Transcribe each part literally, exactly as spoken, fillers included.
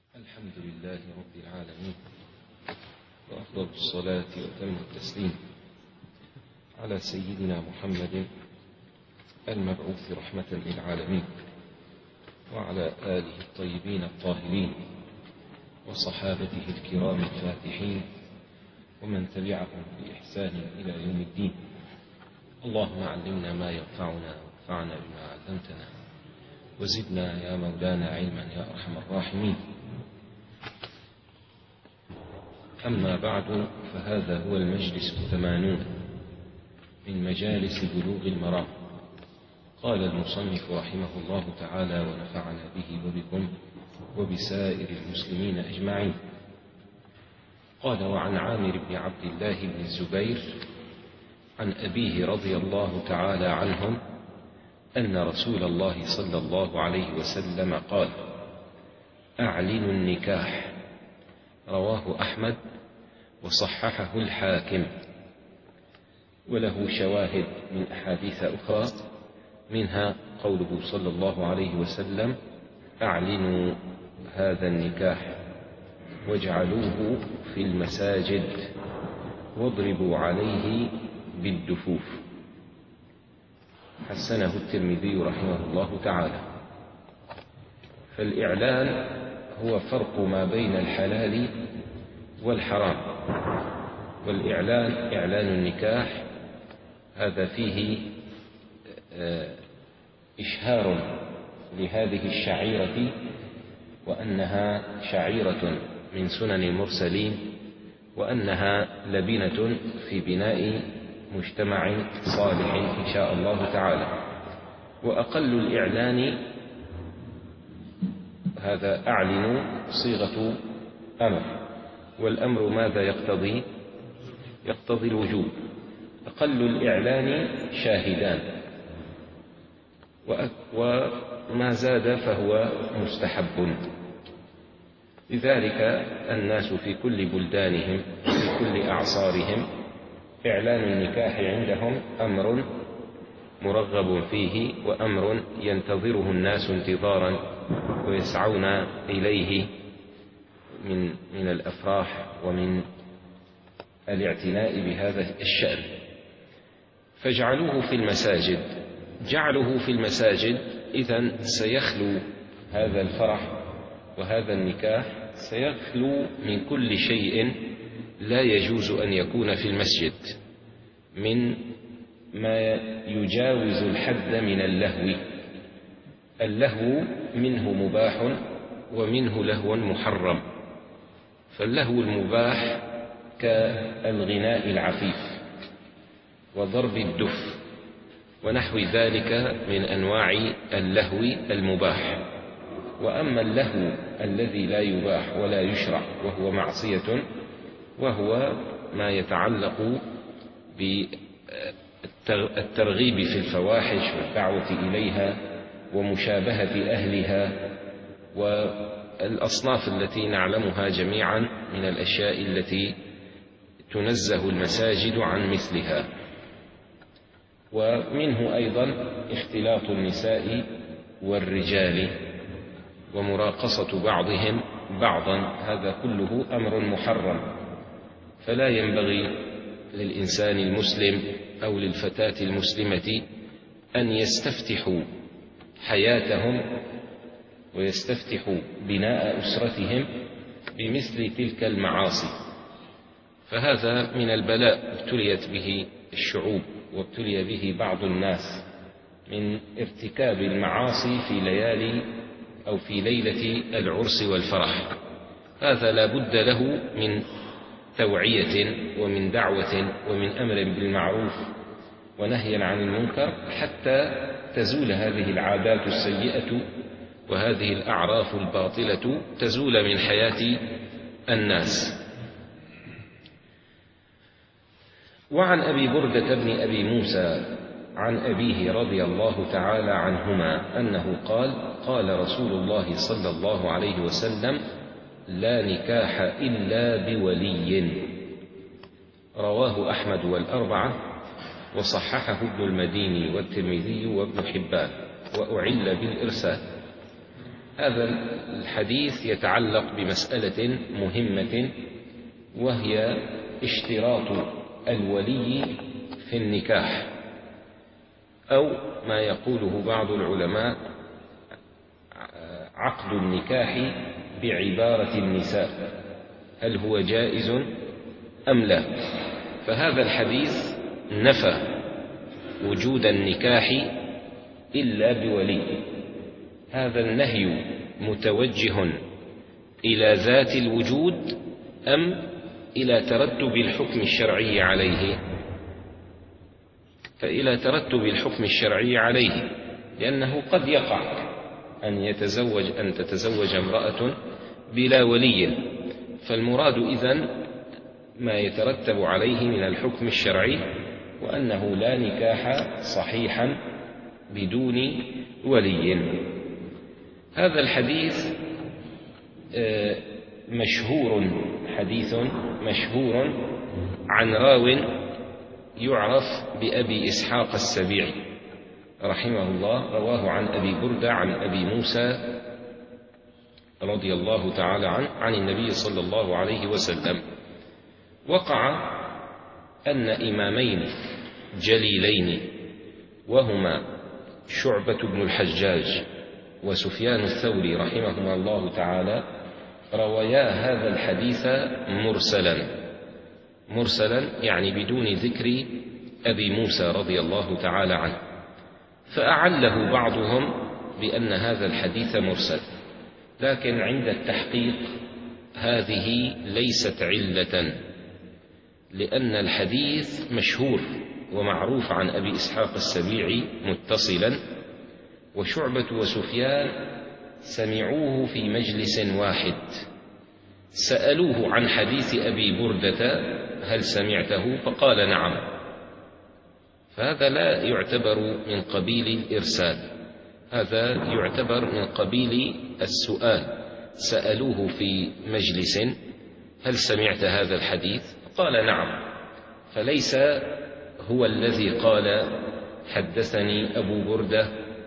الحمد لله رب العالمين، وأفضل الصلاة وأتم التسليم على سيدنا محمد المبعوث رحمة للعالمين، وعلى آله الطيبين الطاهرين وصحابته الكرام الفاتحين ومن تبعهم بإحسان إلى يوم الدين. اللهم علمنا ما ينفعنا وانفعنا بما علمتنا وزدنا يا مولانا علما يا أرحم الراحمين. أما بعد، فهذا هو المجلس الثمانون من مجالس بلوغ المرام. قال المصنف رحمه الله تعالى ونفعنا به وبكم وبسائر المسلمين أجمعين. قال: وعن عامر بن عبد الله بن الزبير عن أبيه رضي الله تعالى عنهم أن رسول الله صلى الله عليه وسلم قال: أعلنوا النكاح. رواه أحمد وصححه الحاكم، وله شواهد من أحاديث أخرى، منها قوله صلى الله عليه وسلم: أعلنوا هذا النكاح واجعلوه في المساجد واضربوا عليه بالدفوف. حسنه الترمذي رحمه الله تعالى. فالإعلان هو فرق ما بين الحلال والحرام، والإعلان إعلان النكاح هذا فيه إشهار لهذه الشعيرة وأنها شعيرة من سنن المرسلين، وأنها لبنة في بناء مجتمع صالح إن شاء الله تعالى. وأقل الإعلان هذا أعلنوا صيغة أمر، والأمر ماذا يقتضي؟ يقتضي الوجوب. أقل الإعلان شاهدان، وما زاد فهو مستحب. لذلك الناس في كل بلدانهم في كل أعصارهم إعلان النكاح عندهم أمر مرغب فيه، وأمر ينتظره الناس انتظارا ويسعون إليه من من الأفراح ومن الاعتناء بهذا الشأن. فاجعلوه في المساجد. جعله في المساجد إذن سيخلو هذا الفرح وهذا النكاح، سيخلو من كل شيء لا يجوز أن يكون في المسجد من ما يجاوز الحد من اللهو. اللهو منه مباح ومنه لهو محرم. فاللهو المباح كالغناء العفيف وضرب الدف ونحو ذلك من أنواع اللهو المباح. وأما اللهو الذي لا يباح ولا يشرع وهو معصية، وهو ما يتعلق بالترغيب في الفواحش والدعوة إليها ومشابهة أهلها والأصناف التي نعلمها جميعا من الأشياء التي تنزه المساجد عن مثلها. ومنه أيضا اختلاط النساء والرجال ومراقصة بعضهم بعضا، هذا كله أمر محرم. فلا ينبغي للإنسان المسلم أو للفتاة المسلمة أن يستفتحوا حياتهم ويستفتحوا بناء أسرتهم بمثل تلك المعاصي. فهذا من البلاء ابتليت به الشعوب وابتلي به بعض الناس من ارتكاب المعاصي في ليالي أو في ليلة العرس والفرح. هذا لا بد له من توعية ومن دعوة ومن أمر بالمعروف ونهي عن المنكر حتى تزول هذه العادات السيئة وهذه الأعراف الباطلة، تزول من حياة الناس. وعن أبي بردة بن أبي موسى عن أبيه رضي الله تعالى عنهما أنه قال: قال رسول الله صلى الله عليه وسلم: لا نكاح إلا بولي. رواه أحمد والأربعة، وصححه ابن المديني والترمذي وابن حبان، وأعل بالإرسال. هذا الحديث يتعلق بمسألة مهمة، وهي اشتراط الولي في النكاح، أو ما يقوله بعض العلماء عقد النكاح بعبارة النساء، هل هو جائز أم لا؟ فهذا الحديث نفى وجود النكاح إلا بولي. هذا النهي متوجه إلى ذات الوجود أم إلى ترتب الحكم الشرعي عليه؟ فإلى ترتب الحكم الشرعي عليه، لأنه قد يقع أن يتزوج أن تتزوج امرأة بلا ولي، فالمراد إذن ما يترتب عليه من الحكم الشرعي، وأنه لا نكاح صحيحا بدون ولي. هذا الحديث مشهور، حديث مشهور عن راو يعرف بأبي إسحاق السبيعي رحمه الله، رواه عن أبي بردة عن أبي موسى رضي الله تعالى عنه عن النبي صلى الله عليه وسلم. وقع أن إمامين جليلين وهما شعبة بن الحجاج وسفيان الثوري رحمهما الله تعالى رويا هذا الحديث مرسلا، مرسلا يعني بدون ذكر أبي موسى رضي الله تعالى عنه، فأعله بعضهم بأن هذا الحديث مرسل، لكن عند التحقيق هذه ليست علة، لأن الحديث مشهور ومعروف عن أبي إسحاق السبيعي متصلا، وشعبة وسفيان سمعوه في مجلس واحد، سألوه عن حديث أبي بردة هل سمعته؟ فقال نعم، فهذا لا يعتبر من قبيل الإرسال، هذا يعتبر من قبيل السؤال. سألوه في مجلس هل سمعت هذا الحديث؟ قال نعم، فليس هو الذي قال حدثني أبو بردة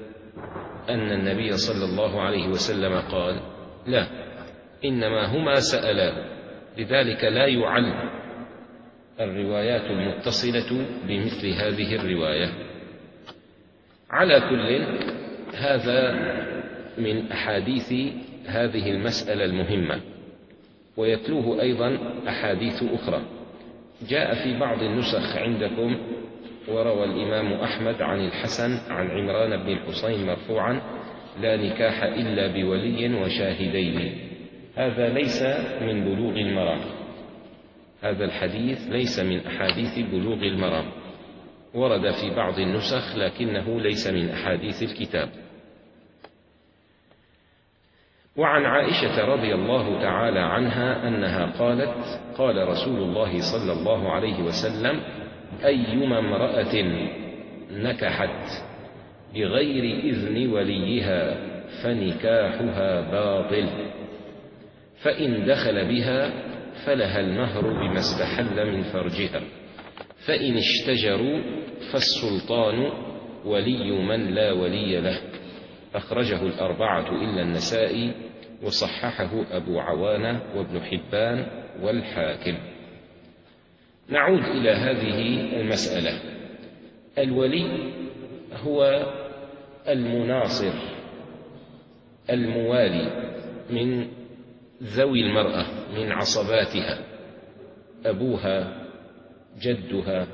أن النبي صلى الله عليه وسلم قال، لا، إنما هما سألا، لذلك لا يعل الروايات المتصلة بمثل هذه الرواية. على كل، هذا من أحاديث هذه المسألة المهمة، ويتلوه أيضا أحاديث أخرى. جاء في بعض النسخ عندكم وروى الإمام أحمد عن الحسن عن عمران بن الحصين مرفوعا لا نكاح إلا بولي وشاهدين. هذا ليس من بلوغ المرام، هذا الحديث ليس من أحاديث بلوغ المرام، ورد في بعض النسخ لكنه ليس من أحاديث الكتاب. وعن عائشة رضي الله تعالى عنها أنها قالت قال رسول الله صلى الله عليه وسلم أيما امرأة نكحت بغير إذن وليها فنكاحها باطل، فإن دخل بها فلها المهر بما استحل من فرجها، فإن اشتجروا فالسلطان ولي من لا ولي له. أخرجه الأربعة إلا النسائي، وصححه أبو عوانة وابن حبان والحاكم. نعود إلى هذه المسألة. الولي هو المناصر الموالي من ذوي المرأة، من عصباتها، أبوها، جدها،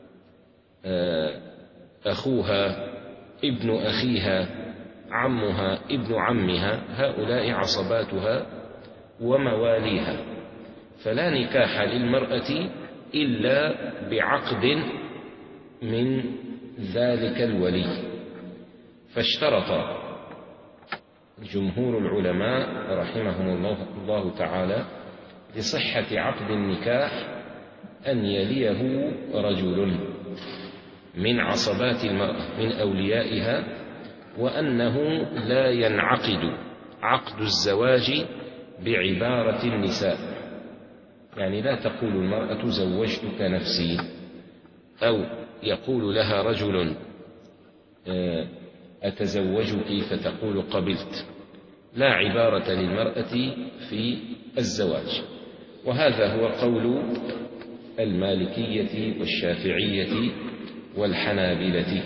أخوها، ابن أخيها، عمها، ابن عمها، هؤلاء عصباتها ومواليها. فلا نكاح للمرأة إلا بعقد من ذلك الولي. فاشترط جمهور العلماء رحمهم الله, الله تعالى لصحة عقد النكاح أن يليه رجل من عصبات المرأة من أوليائها، وأنه لا ينعقد عقد الزواج بعبارة النساء، يعني لا تقول المرأة زوجتك نفسي، أو يقول لها رجل أتزوجك فتقول قبلت، لا عبارة للمرأة في الزواج. وهذا هو قول المالكية والشافعية والحنابلة.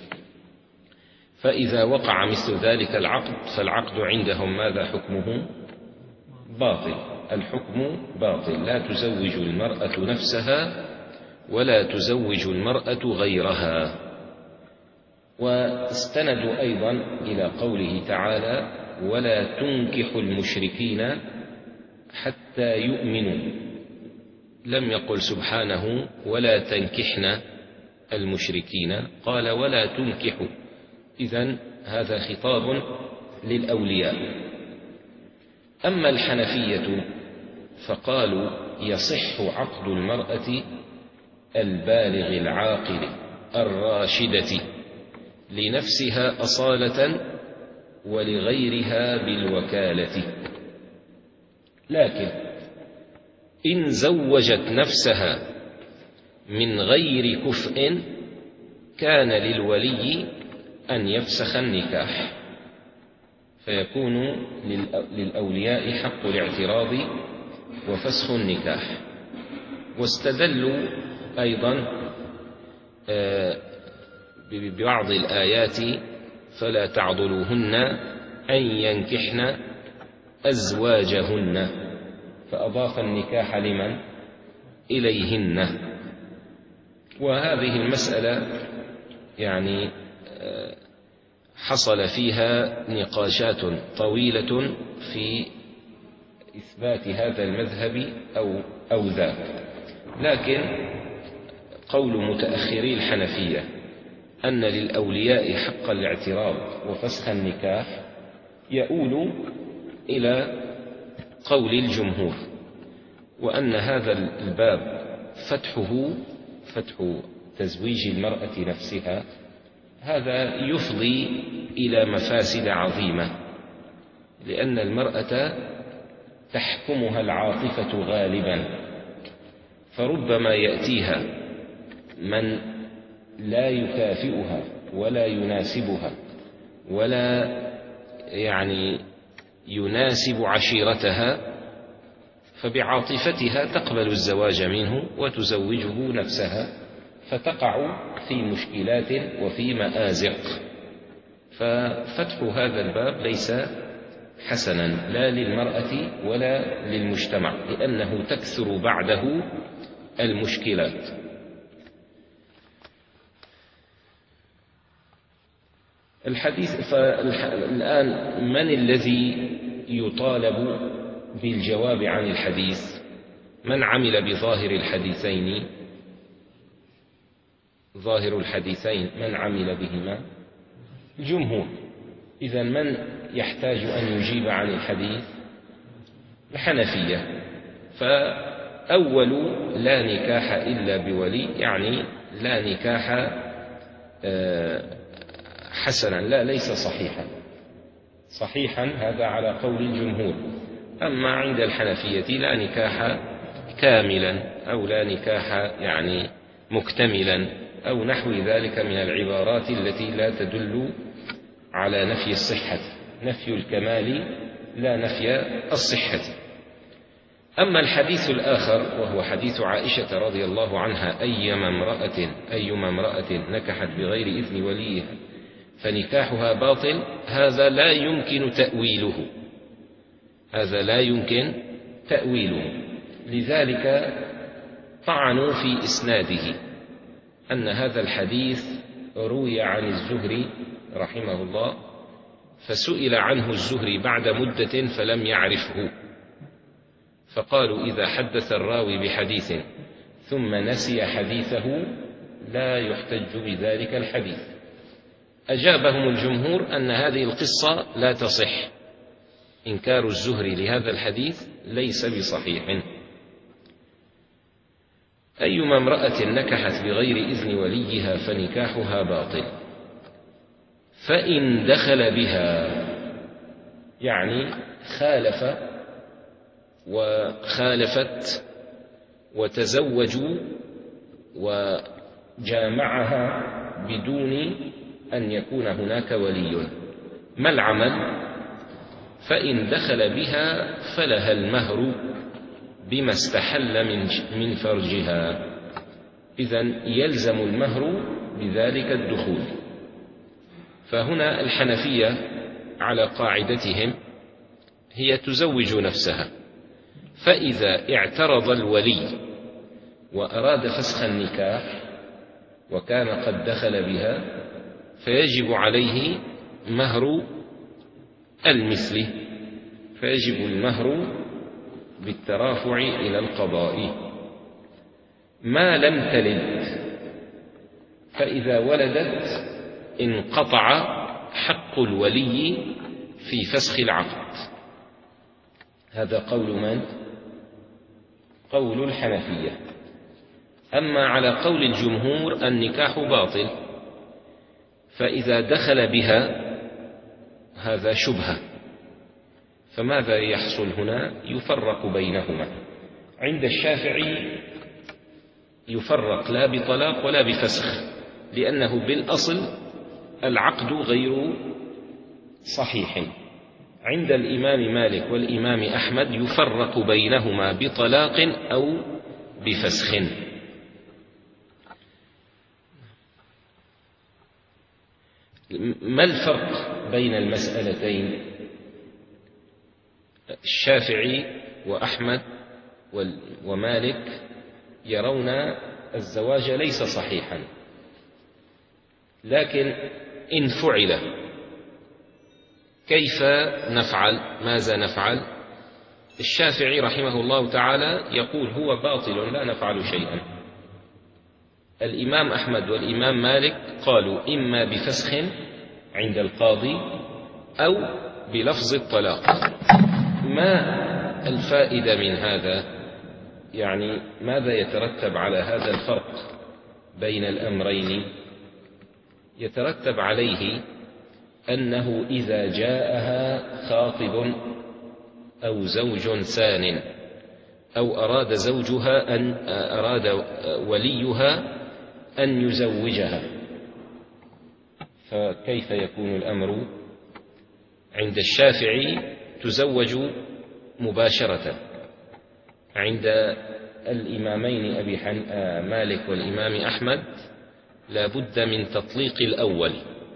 فإذا وقع مثل ذلك العقد فالعقد عندهم ماذا حكمه؟ باطل. الحكم باطل، لا تزوج المرأة نفسها ولا تزوج المرأة غيرها. واستندوا أيضا إلى قوله تعالى: ولا تنكحوا المشركين حتى يؤمنوا. لم يقل سبحانه ولا تنكحن المشركين، قال ولا تنكحوا. إذن هذا خطاب للأولياء. أما الحنفية فقالوا يصح عقد المرأة البالغ العاقل الراشدة لنفسها أصالة ولغيرها بالوكالة، لكن إن زوجت نفسها من غير كفء كان للولي أن يفسخ النكاح، فيكون للأولياء حق الاعتراض وفسخ النكاح. واستدلوا أيضا ببعض الآيات: فلا تعضلوهن أن ينكحن أزواجهن، فأضاف النكاح لمن؟ إليهن. وهذه المسألة يعني حصل فيها نقاشات طويلة في إثبات هذا المذهب أو أو ذاك، لكن قول متأخري الحنفية أن للأولياء حق الاعتراض وفسخ النكاح يؤول إلى قول الجمهور، وأن هذا الباب فتحه فتح تزويج المرأة نفسها هذا يفضي إلى مفاسد عظيمة، لأن المرأة تحكمها العاطفة غالبا، فربما يأتيها من لا يكافئها ولا يناسبها ولا يعني يناسب عشيرتها، فبعاطفتها تقبل الزواج منه وتزوجه نفسها، فتقع في مشكلات وفي مآزق. ففتح هذا الباب ليس حسنا لا للمرأة ولا للمجتمع، لأنه تكثر بعده المشكلات. الحديث فالآن من الذي يطالب بالجواب عن الحديث؟ من عمل بظاهر الحديثين؟ ظاهر الحديثين من عمل بهما؟ الجمهور. إذن من يحتاج أن يجيب عن الحديث؟ الحنفية. فأول لا نكاح إلا بولي، يعني لا نكاح حسنا، لا ليس صحيحا. صحيحا هذا على قول الجمهور. أما عند الحنفية لا نكاح كاملا أو لا نكاح يعني مكتملا أو نحو ذلك من العبارات التي لا تدل على نفي الصحة، نفي الكمال لا نفي الصحة. أما الحديث الآخر وهو حديث عائشة رضي الله عنها: أيما امرأة أيما امرأة نكحت بغير إذن وليها فنكاحها باطل، هذا لا يمكن تأويله، هذا لا يمكن تأويله. لذلك طعنوا في إسناده، أن هذا الحديث روي عن الزهري رحمه الله، فسئل عنه الزهري بعد مدة فلم يعرفه، فقالوا: إذا حدث الراوي بحديث ثم نسي حديثه لا يحتج بذلك الحديث. أجابهم الجمهور أن هذه القصة لا تصح، إنكار الزهري لهذا الحديث ليس بصحيح. أيما امرأة نكحت بغير إذن وليها فنكاحها باطل، فإن دخل بها، يعني خالف وخالفت وتزوجوا وجامعها بدون أن يكون هناك ولي، ما العمل؟ فإن دخل بها فلها المهر بما استحل من من فرجها. إذن يلزم المهر بذلك الدخول. فهنا الحنفية على قاعدتهم هي تزوج نفسها، فإذا اعترض الولي وأراد فسخ النكاح وكان قد دخل بها فيجب عليه مهر المثل، فيجب المهر بالترافع إلى القضاء. ما لم تلد، فإذا ولدت انقطع حق الولي في فسخ العقد. هذا قول من؟ قول الحنفية. أما على قول الجمهور النكاح باطل، فإذا دخل بها هذا شبهة، فماذا يحصل هنا؟ يفرق بينهما. عند الشافعي يفرق لا بطلاق ولا بفسخ، لأنه بالأصل العقد غير صحيح. عند الإمام مالك والإمام أحمد يفرق بينهما بطلاق أو بفسخ. ما الفرق بين المسألتين؟ الشافعي وأحمد ومالك يرون الزواج ليس صحيحا، لكن إن فعل كيف نفعل؟ ماذا نفعل؟ الشافعي رحمه الله تعالى يقول هو باطل لا نفعل شيئا. الإمام أحمد والإمام مالك قالوا إما بفسخ عند القاضي أو بلفظ الطلاق. ما الفائدة من هذا؟ يعني ماذا يترتب على هذا الفرق بين الأمرين؟ يترتب عليه أنه إذا جاءها خاطب أو زوج ثان أو أراد زوجها أن أراد وليها أن يزوجها، فكيف يكون الأمر؟ عند الشافعي تزوج مباشرة، عند الإمامين أبي مالك والإمام أحمد لا بد من تطليق الأول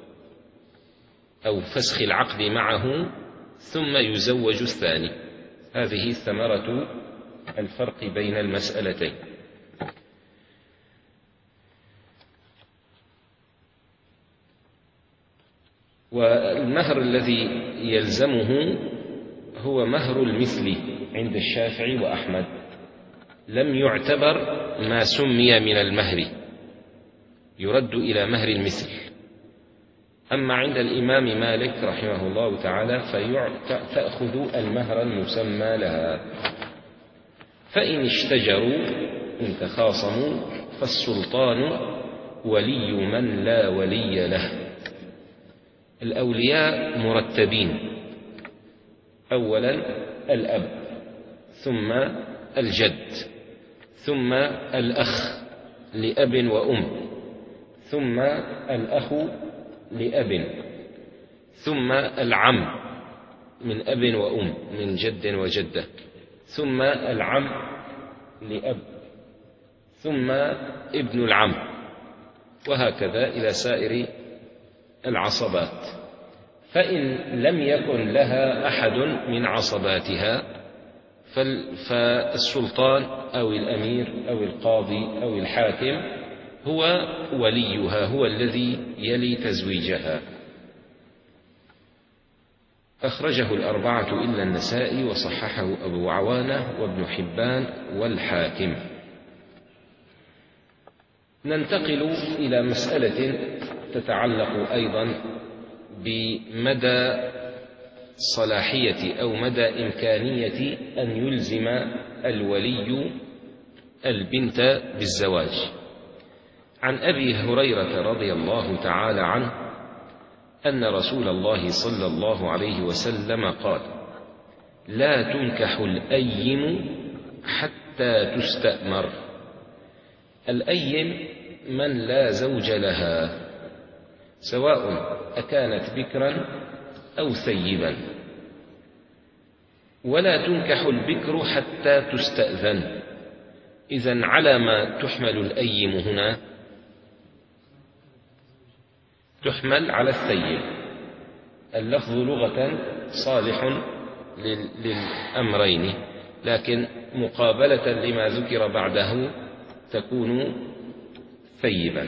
أو فسخ العقد معه ثم يزوج الثاني. هذه ثمرة الفرق بين المسألتين. والمهر الذي يلزمه هو مهر المثل عند الشافعي وأحمد، لم يعتبر ما سمي من المهر، يرد إلى مهر المثل. أما عند الإمام مالك رحمه الله تعالى فتأخذ المهر المسمى لها. فإن اشتجروا إن تخاصموا فالسلطان ولي من لا ولي له. الأولياء مرتبين: أولا الأب، ثم الجد، ثم الأخ لأب وأم، ثم الأخ لأب، ثم العم من أب وأم من جد وجدة، ثم العم لأب، ثم ابن العم، وهكذا إلى سائر العصبات. فإن لم يكن لها أحد من عصباتها فالسلطان أو الأمير أو القاضي أو الحاكم هو وليها، هو الذي يلي تزويجها. أخرجه الأربعة إلا النسائي وصححه أبو عوانة وابن حبان والحاكم. ننتقل إلى مسألة تتعلق أيضا بمدى صلاحية أو مدى إمكانية أن يلزم الولي البنت بالزواج. عن أبي هريرة رضي الله تعالى عنه أن رسول الله صلى الله عليه وسلم قال: لا تنكح الأيم حتى تستأمر. الأيم من لا زوج لها، سواء أكانت بكرا أو ثيبا. ولا تنكح البكر حتى تستأذن. إذن على ما تحمل الأيم هنا؟ تحمل على الثيب. اللفظ لغة صالح للأمرين، لكن مقابلة لما ذكر بعده تكون ثيبا.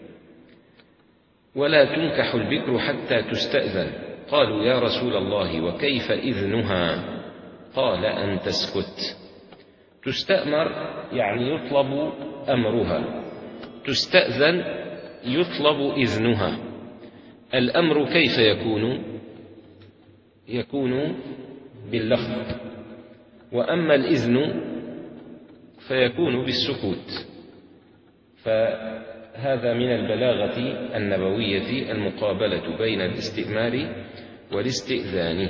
ولا تنكح البكر حتى تستأذن. قالوا يا رسول الله وكيف إذنها؟ قال أن تسكت. تستأمر يعني يطلب أمرها، تستأذن يطلب إذنها. الأمر كيف يكون؟ يكون باللفظ، وأما الإذن فيكون بالسكوت. فهذا من البلاغة النبوية المقابلة بين الاستئمار والاستئذان.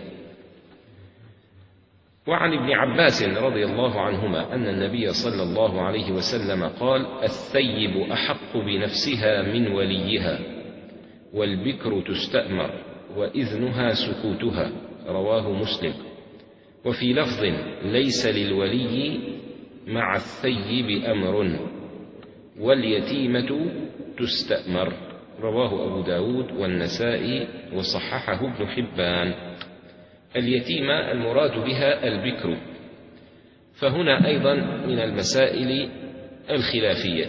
وعن ابن عباس رضي الله عنهما أن النبي صلى الله عليه وسلم قال: الثيب أحق بنفسها من وليها، والبكر تستأمر وإذنها سكوتها. رواه مسلم. وفي لفظ: ليس للولي مع الثيب أمر، واليتيمة تستأمر. رواه أبو داود والنسائي وصححه ابن حبان. اليتيمة المراد بها البكر، فهنا أيضا من المسائل الخلافية.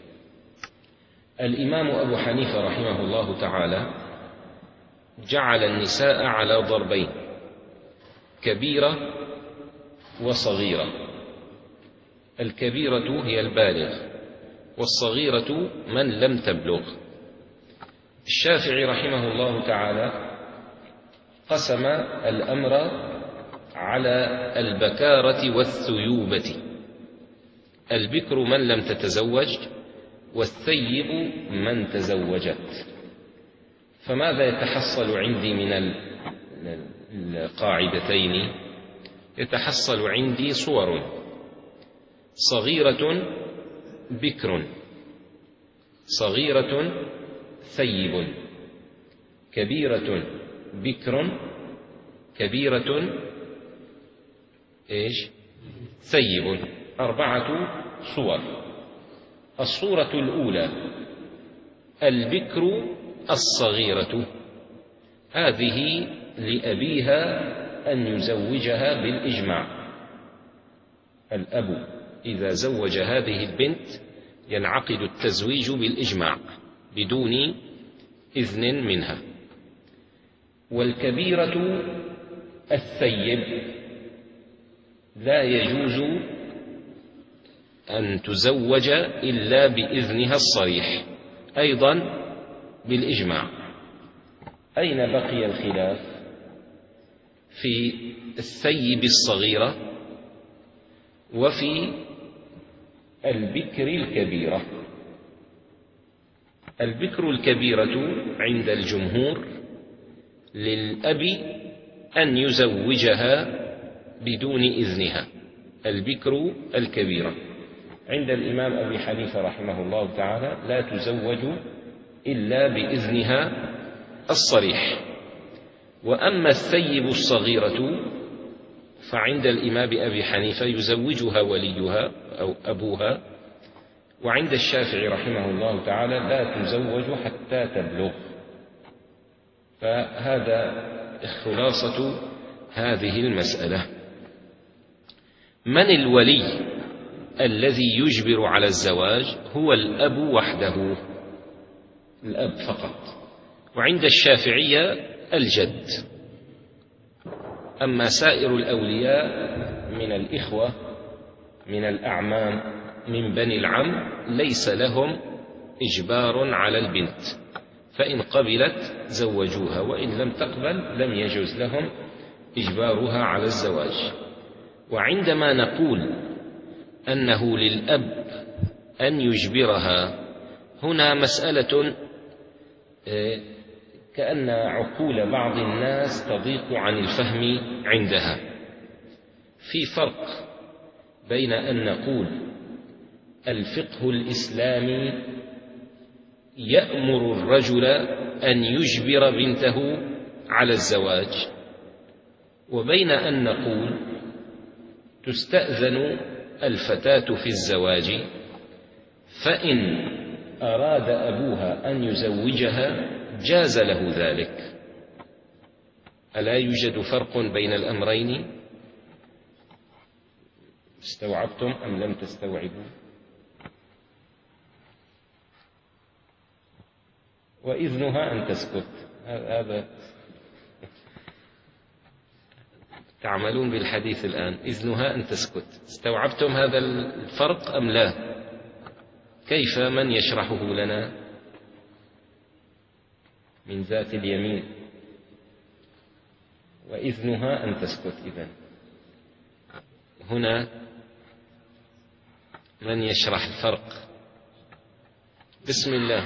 الإمام أبو حنيفة رحمه الله تعالى جعل النساء على ضربين: كبيرة وصغيرة. الكبيرة هي البالغ، والصغيرة من لم تبلغ. الشافعي رحمه الله تعالى قسم الأمر على البكارة والثيوبة: البكر من لم تتزوج، والثيب من تزوجت. فماذا يتحصل عندي من القاعدتين؟ يتحصل عندي صور: صغيرة بكر، صغيرة ثيب، كبيرة بكر، كبيرة إيش؟ ثيب. أربعة صور. الصورة الأولى: البكر الصغيرة، هذه لأبيها أن يزوجها بالإجماع. الأب إذا زوج هذه البنت ينعقد التزويج بالإجماع بدون إذن منها. والكبيرة الثيب لا يجوز أن تزوج إلا بإذنها الصريح، أيضا بالإجماع. أين بقي الخلاف؟ في الثيب الصغيرة وفي البكر الكبيرة. البكر الكبيرة عند الجمهور للأب أن يزوجها بدون إذنها، البكر الكبيرة. عند الإمام أبي حنيفة رحمه الله تعالى لا تزوج إلا بإذنها الصريح. وأما الثيب الصغيرة فعند الإمام أبي حنيفة يزوجها وليها أو أبوها، وعند الشافعي رحمه الله تعالى لا تزوج حتى تبلغ. فهذا خلاصة هذه المسألة. من الولي الذي يجبر على الزواج؟ هو الأب وحده، الأب فقط. وعند الشافعية الجد. أما سائر الأولياء من الإخوة، من الأعمام، من بني العم، ليس لهم إجبار على البنت، فإن قبلت زوجوها، وإن لم تقبل لم يجوز لهم إجبارها على الزواج. وعندما نقول أنه للأب أن يجبرها، هنا مسألة كأن عقول بعض الناس تضيق عن الفهم عندها. في فرق بين أن نقول الفقه الإسلامي يأمر الرجل أن يجبر بنته على الزواج، وبين أن نقول تستأذن الفتاة في الزواج، فإن أراد أبوها أن يزوجها جاز له ذلك. ألا يوجد فرق بين الأمرين؟ استوعبتم أم لم تستوعبوا؟ وإذنها أن تسكت، هذا تعملون بالحديث الآن. إذنها أن تسكت، استوعبتم هذا الفرق أم لا؟ كيف؟ من يشرحه لنا من ذات اليمين؟ وإذنها أن تسكت. إذن هنا من يشرح الفرق؟ بسم الله.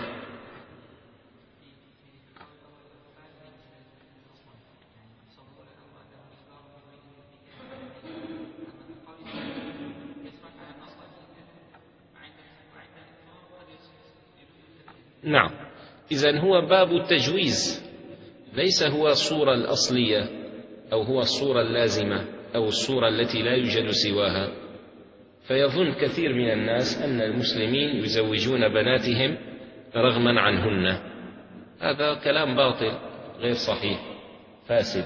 نعم، إذن هو باب التجويز، ليس هو الصورة الأصلية أو هو الصورة اللازمة أو الصورة التي لا يوجد سواها. فيظن كثير من الناس أن المسلمين يزوجون بناتهم رغما عنهن. هذا كلام باطل غير صحيح فاسد.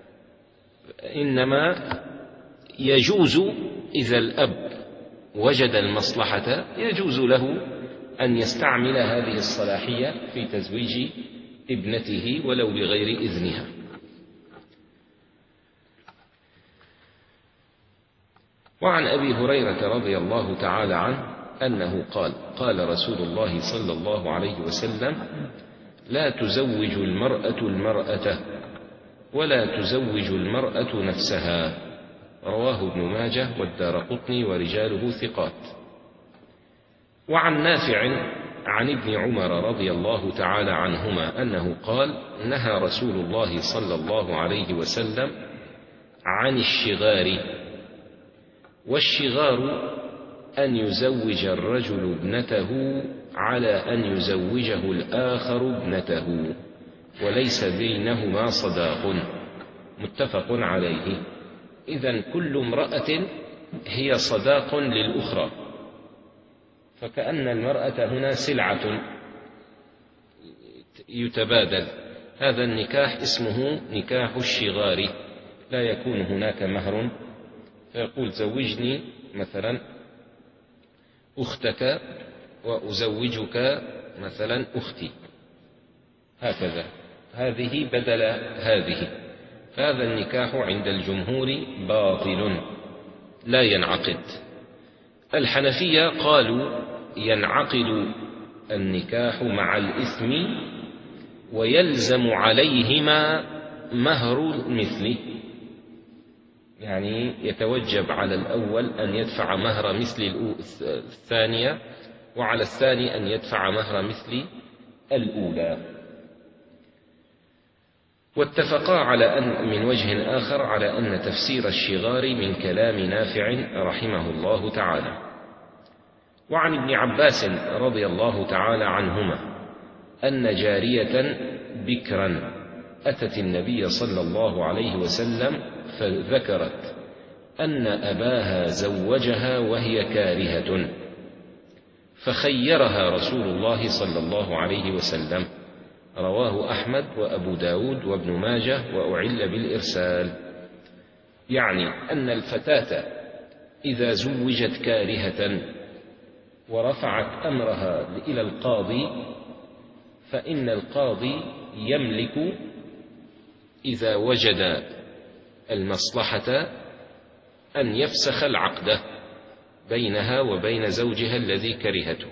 إنما يجوز إذا الأب وجد المصلحة يجوز له أن يستعمل هذه الصلاحية في تزويج ابنته ولو بغير إذنها. وعن أبي هريرة رضي الله تعالى عنه أنه قال: قال رسول الله صلى الله عليه وسلم: لا تزوج المرأة المرأة ولا تزوج المرأة نفسها. رواه ابن ماجه والدارقطني ورجاله ثقات. وعن نافع عن ابن عمر رضي الله تعالى عنهما أنه قال: نهى رسول الله صلى الله عليه وسلم عن الشغار. والشغار أن يزوج الرجل ابنته على أن يزوجه الآخر ابنته وليس بينهما صداق، متفق عليه. إذن كل امرأة هي صداق للأخرى، فكأن المرأة هنا سلعة يتبادل. هذا النكاح اسمه نكاح الشغار، لا يكون هناك مهر، فيقول: زوجني مثلا أختك وأزوجك مثلا أختي، هكذا، هذه بدل هذه. فهذا النكاح عند الجمهور باطل لا ينعقد. الحنفية قالوا: ينعقد النكاح مع الإثم ويلزم عليهما مهر مثله، يعني يتوجب على الأول أن يدفع مهر مثل الثانية، وعلى الثاني أن يدفع مهر مثل الأولى. واتفقا على أن من وجه آخر على أن تفسير الشغار من كلام نافع رحمه الله تعالى. وعن ابن عباس رضي الله تعالى عنهما أن جارية بكرا أتت النبي صلى الله عليه وسلم فذكرت أن أباها زوجها وهي كارهة، فخيرها رسول الله صلى الله عليه وسلم. رواه أحمد وأبو داود وابن ماجه وأعل بالإرسال. يعني أن الفتاة إذا زوجت كارهة ورفعت أمرها إلى القاضي، فإن القاضي يملك إذا وجد المصلحة أن يفسخ العقد بينها وبين زوجها الذي كرهته.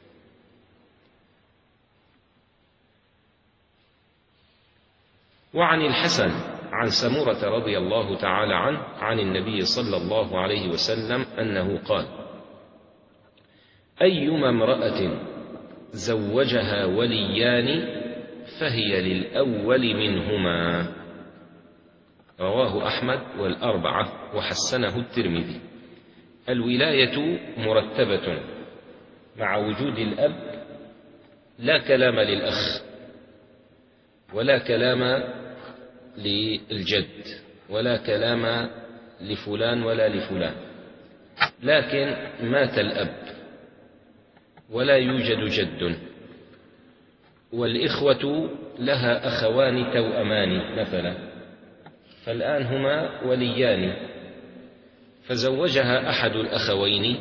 وعن الحسن عن سمرة رضي الله تعالى عنه عن النبي صلى الله عليه وسلم أنه قال: أيما امرأة زوجها وليان فهي للأول منهما. رواه أحمد والأربعة وحسنه الترمذي. الولاية مرتبة مع وجود الأب، لا كلام للأخ ولا كلام للجد ولا كلام لفلان ولا لفلان، لكن مات الأب ولا يوجد جد، والإخوة لها أخوان توأمان مثلا، فالآن هما وليان، فزوجها أحد الأخوين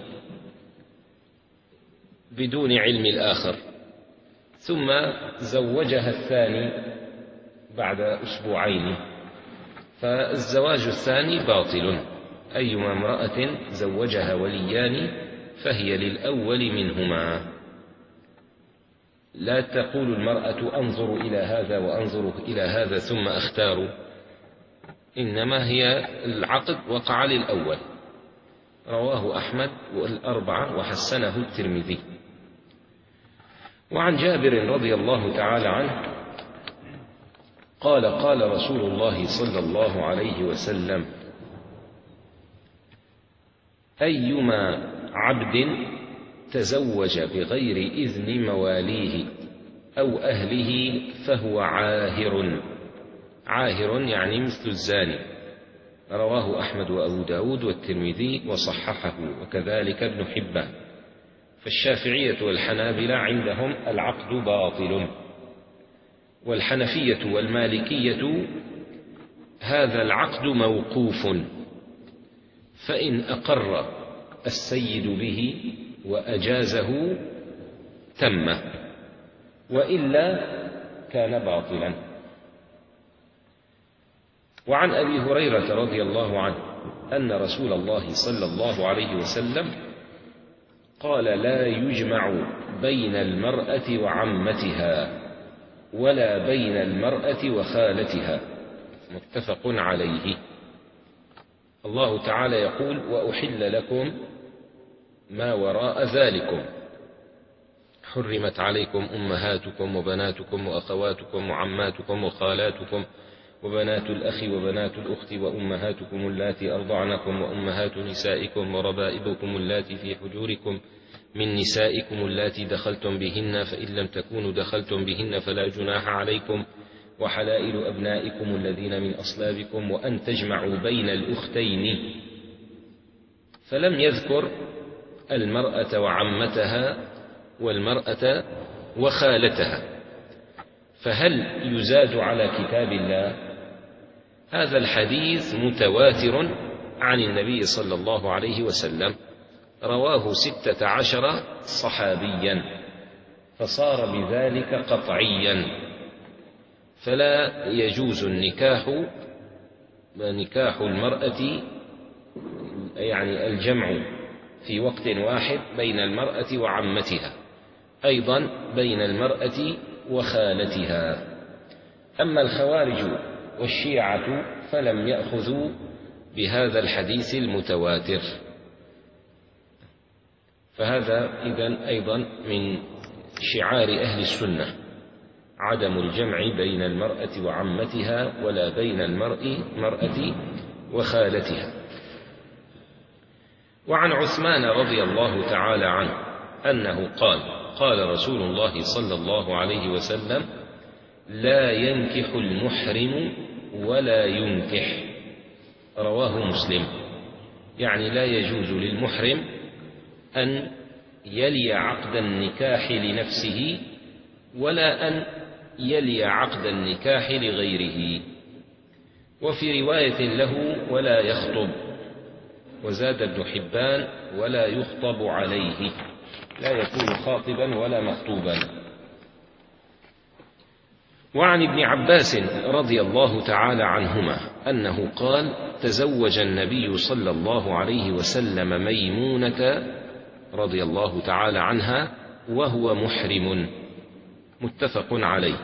بدون علم الآخر، ثم زوجها الثاني بعد أسبوعين، فالزواج الثاني باطل. أيما امرأة زوجها وليان فهي للأول منهما. لا تقول المرأة أنظر إلى هذا وأنظر إلى هذا ثم أختار، إنما هي العقد وقع للأول. رواه أحمد والأربعة وحسنه الترمذي. وعن جابر رضي الله تعالى عنه قال قال رسول الله صلى الله عليه وسلم: أيما عبد تزوج بغير إذن مواليه أو أهله فهو عاهر. عاهر يعني مثل الزاني. رواه أحمد وأبو داود والترمذي وصححه، وكذلك ابن حبان. فالشافعية والحنابلة عندهم العقد باطل، والحنفية والمالكية هذا العقد موقوف، فإن أقر السيد به وأجازه تم، وإلا كان باطلا. وعن أبي هريرة رضي الله عنه أن رسول الله صلى الله عليه وسلم قال: لا يجمع بين المرأة وعمتها ولا بين المرأة وخالتها. متفق عليه. الله تعالى يقول: وأحل لكم ما وراء ذلكم، حرمت عليكم أمهاتكم وبناتكم وأخواتكم وعماتكم وخالاتكم وبنات الأخ وبنات الأخت وأمهاتكم اللاتي أرضعنكم وأمهات نسائكم وربائبكم اللاتي في حجوركم من نسائكم اللاتي دخلتم بهن، فإن لم تكونوا دخلتم بهن فلا جناح عليكم، وحلائل أبنائكم الذين من أصلابكم، وأن تجمعوا بين الأختين. فلم يذكر المرأة وعمتها والمرأة وخالتها، فهل يزاد على كتاب الله؟ هذا الحديث متواتر عن النبي صلى الله عليه وسلم، رواه ستة عشر صحابيا، فصار بذلك قطعيا، فلا يجوز النكاح نكاح المرأة، يعني الجمع في وقت واحد بين المرأة وعمتها، أيضا بين المرأة وخالتها. أما الخوارج والشيعة فلم يأخذوا بهذا الحديث المتواتر، فهذا إذن أيضا من شعار أهل السنة عدم الجمع بين المرأة وعمتها ولا بين المرء مرأة وخالتها. وعن عثمان رضي الله تعالى عنه أنه قال: قال رسول الله صلى الله عليه وسلم: لا ينكح المحرم ولا ينكح. رواه مسلم. يعني لا يجوز للمحرم أن يلي عقد النكاح لنفسه ولا أن يلي عقد النكاح لغيره. وفي رواية له: ولا يخطب. وزاد ابن حبان: ولا يخطب عليه، لا يكون خاطبا ولا مخطوبا. وعن ابن عباس رضي الله تعالى عنهما أنه قال: تزوج النبي صلى الله عليه وسلم ميمونة رضي الله تعالى عنها وهو محرم. متفق عليه.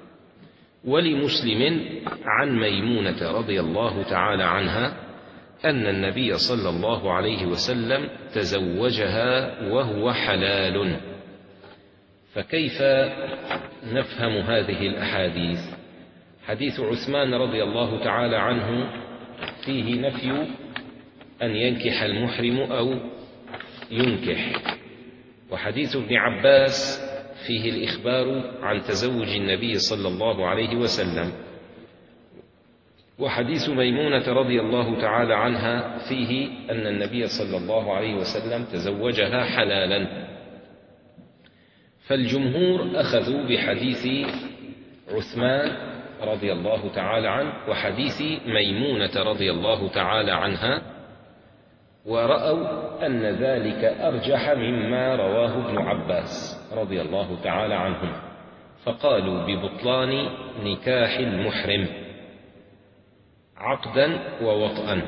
ولمسلم عن ميمونة رضي الله تعالى عنها أن النبي صلى الله عليه وسلم تزوجها وهو حلال. فكيف نفهم هذه الأحاديث؟ حديث عثمان رضي الله تعالى عنه فيه نفي أن ينكح المحرم أو ينكح، وحديث ابن عباس فيه الإخبار عن تزوج النبي صلى الله عليه وسلم. وحديث ميمونة رضي الله تعالى عنها فيه أن النبي صلى الله عليه وسلم تزوجها حلالا، فالجمهور أخذوا بحديث عثمان رضي الله تعالى عنه وحديث ميمونة رضي الله تعالى عنها، ورأوا أن ذلك أرجح مما رواه ابن عباس رضي الله تعالى عنهم، فقالوا ببطلان نكاح المحرم عقدا ووطئا.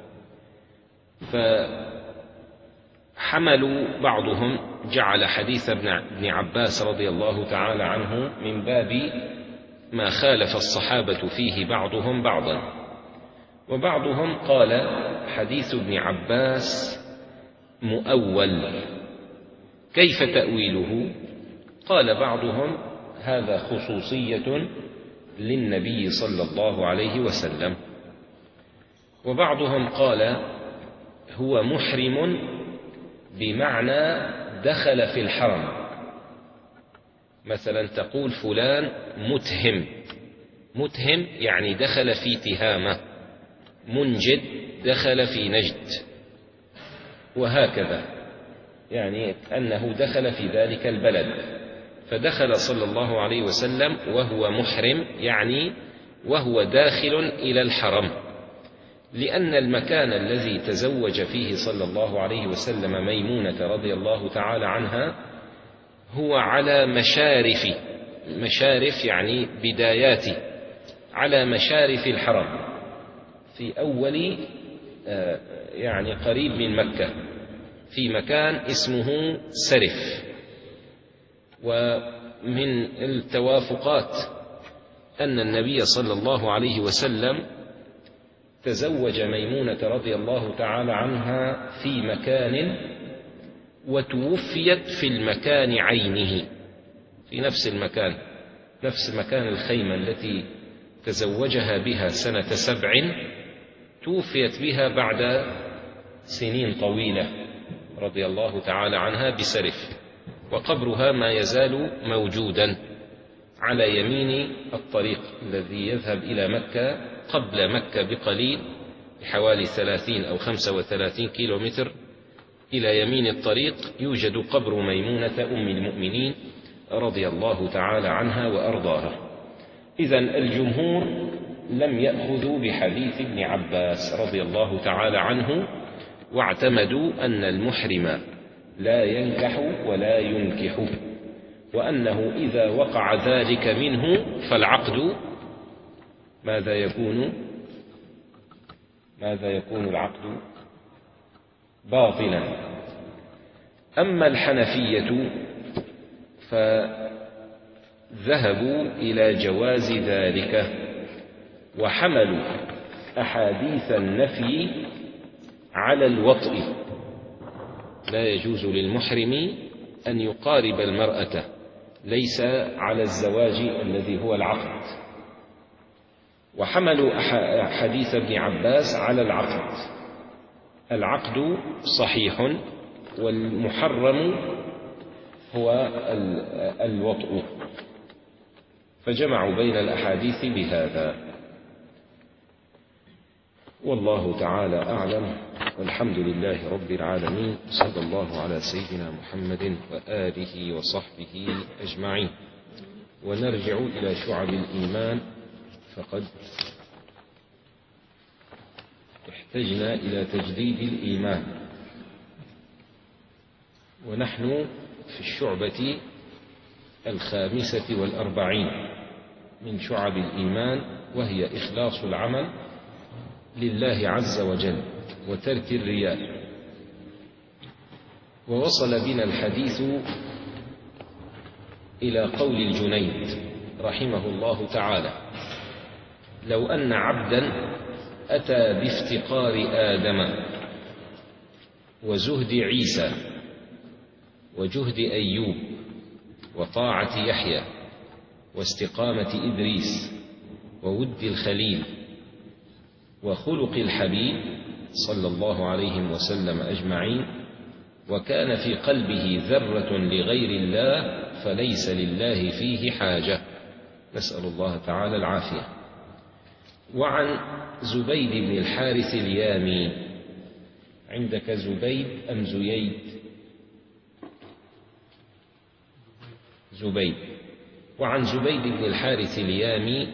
فحملوا بعضهم جعل حديث ابن عباس رضي الله تعالى عنه من باب ما خالف الصحابة فيه بعضهم بعضا، وبعضهم قال حديث ابن عباس مؤول. كيف تأويله؟ قال بعضهم هذا خصوصية للنبي صلى الله عليه وسلم، وبعضهم قال هو محرم بمعنى دخل في الحرم، مثلا تقول فلان متهم، متهم يعني دخل في تهامة، منجد دخل في نجد، وهكذا، يعني أنه دخل في ذلك البلد، فدخل صلى الله عليه وسلم وهو محرم، يعني وهو داخل إلى الحرم، لأن المكان الذي تزوج فيه صلى الله عليه وسلم ميمونة رضي الله تعالى عنها هو على مشارف، مشارف يعني بدايات، على مشارف الحرم، في أول يعني قريب من مكة، في مكان اسمه سرف. ومن التوافقات أن النبي صلى الله عليه وسلم تزوج ميمونة رضي الله تعالى عنها في مكان وتوفيت في المكان عينه، في نفس المكان، نفس مكان الخيمة التي تزوجها بها سنة سبع، توفيت بها بعد سنين طويلة رضي الله تعالى عنها بسرف، وقبرها ما يزال موجودا على يمين الطريق الذي يذهب إلى مكة، قبل مكة بقليل بحوالي ثلاثين أو خمسة وثلاثين كيلو متر إلى يمين الطريق يوجد قبر ميمونة أم المؤمنين رضي الله تعالى عنها وأرضاها. إذن الجمهور لم يأخذوا بحديث ابن عباس رضي الله تعالى عنه، واعتمدوا أن المحرم لا ينكح ولا ينكح، وأنه إذا وقع ذلك منه فالعقد ماذا يكون؟ ماذا يكون العقد؟ باطلا. أما الحنفية فذهبوا إلى جواز ذلك، وحملوا أحاديث النفي على الوطء، لا يجوز للمحرم أن يقارب المرأة، ليس على الزواج الذي هو العقد، وحملوا حديث ابن عباس على العقد. العقد صحيح والمحرم هو الوطء، فجمعوا بين الأحاديث بهذا، والله تعالى أعلم، والحمد لله رب العالمين، صلى الله على سيدنا محمد وآله وصحبه أجمعين. ونرجع إلى شعب الإيمان، فقد احتجنا إلى تجديد الإيمان، ونحن في الشعبة الخامسة والأربعين من شعب الإيمان، وهي إخلاص العمل لله عز وجل وترك الرياء. ووصل بنا الحديث إلى قول الجنيد رحمه الله تعالى: لو أن عبدا أتى بافتقار آدم وزهد عيسى وجهد أيوب وطاعة يحيى واستقامة إدريس وود الخليل وخلق الحبيب صلى الله عليه وسلم أجمعين، وكان في قلبه ذرة لغير الله فليس لله فيه حاجة، نسأل الله تعالى العافية. وعن زبيد بن الحارث اليامي. عندك زبيد أم زييد؟ زبيد. وعن زبيد بن الحارث اليامي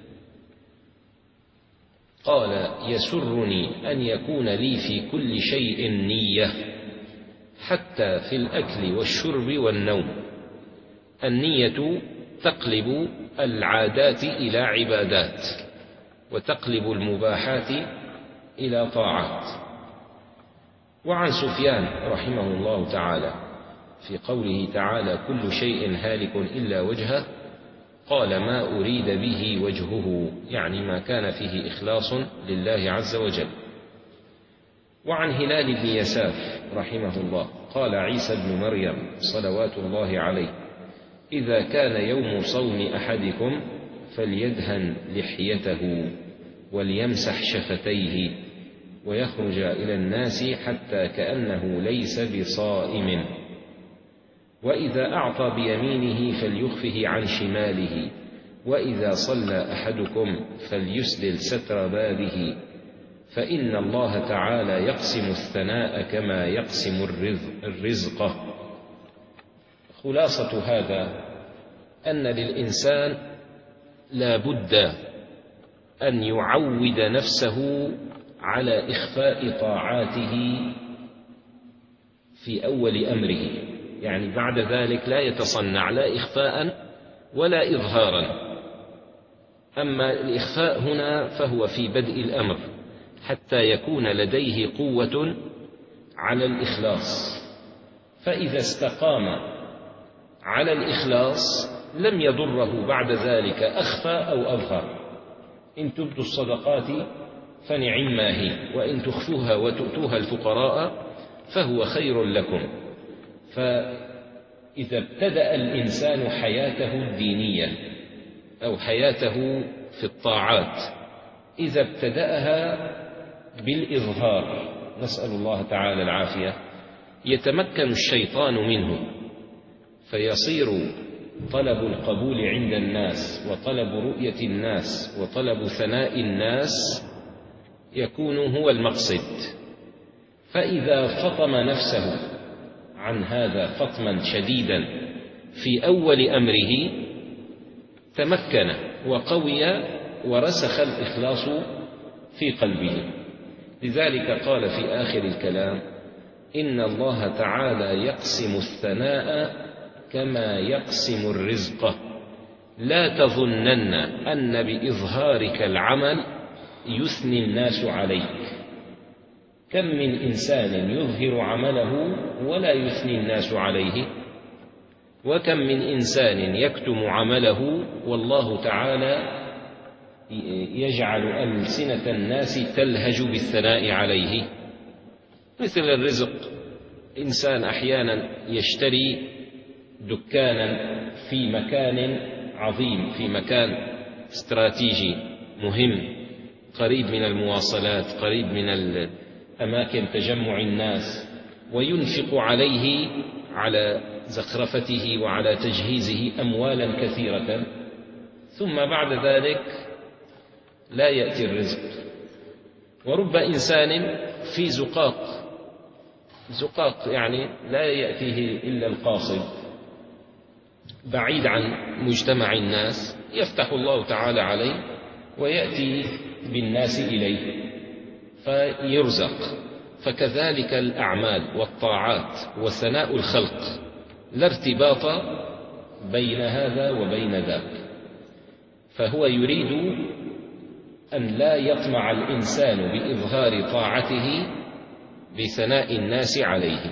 قال: يسرني أن يكون لي في كل شيء نية، حتى في الأكل والشرب والنوم. النية تقلب العادات إلى عبادات، وتقلب المباحات إلى طاعات. وعن سفيان رحمه الله تعالى في قوله تعالى: كل شيء هالك إلا وجهه، قال: ما أريد به وجهه، يعني ما كان فيه إخلاص لله عز وجل. وعن هلال بن يساف رحمه الله قال: عيسى بن مريم صلوات الله عليه: إذا كان يوم صوم أحدكم فليدهن لحيته وليمسح شفتيه ويخرج إلى الناس حتى كأنه ليس بصائم، وإذا أعطى بيمينه فليخفه عن شماله، وإذا صلى أحدكم فليسدل ستر بابه، فإن الله تعالى يقسم الثناء كما يقسم الرزق. خلاصة هذا أن للإنسان لا بد أن يعود نفسه على إخفاء طاعاته في أول أمره، يعني بعد ذلك لا يتصنع لا إخفاء ولا إظهارا. أما الإخفاء هنا فهو في بدء الأمر حتى يكون لديه قوة على الإخلاص، فإذا استقام على الإخلاص لم يضره بعد ذلك أخفى أو أظهر. إن تبدوا الصدقات فنعم ما هي، وإن تخفوها وتؤتوها الفقراء فهو خير لكم. فإذا ابتدأ الإنسان حياته الدينية أو حياته في الطاعات، إذا ابتدأها بالإظهار، نسأل الله تعالى العافية، يتمكن الشيطان منه، فيصير طلب القبول عند الناس وطلب رؤية الناس وطلب ثناء الناس يكون هو المقصد. فإذا فطم نفسه عن هذا فطما شديدا في أول أمره تمكن وقوي ورسخ الإخلاص في قلبه. لذلك قال في آخر الكلام: إن الله تعالى يقسم الثناء كما يقسم الرزق، لا تظنن أن بإظهارك العمل يثني الناس عليك. كم من إنسان يظهر عمله ولا يثني الناس عليه، وكم من إنسان يكتم عمله والله تعالى يجعل ألسنة الناس تلهج بالثناء عليه. مثل الرزق، إنسان أحيانا يشتري دكانا في مكان عظيم، في مكان استراتيجي مهم، قريب من المواصلات، قريب من أماكن تجمع الناس، وينفق عليه على زخرفته وعلى تجهيزه أموالا كثيرة، ثم بعد ذلك لا يأتي الرزق. ورب إنسان في زقاق، زقاق يعني لا يأتيه إلا القاصد، بعيد عن مجتمع الناس، يفتح الله تعالى عليه ويأتي بالناس إليه فيرزق. فكذلك الأعمال والطاعات وثناء الخلق لا ارتباط بين هذا وبين ذاك. فهو يريد أن لا يطمع الإنسان بإظهار طاعته بثناء الناس عليه.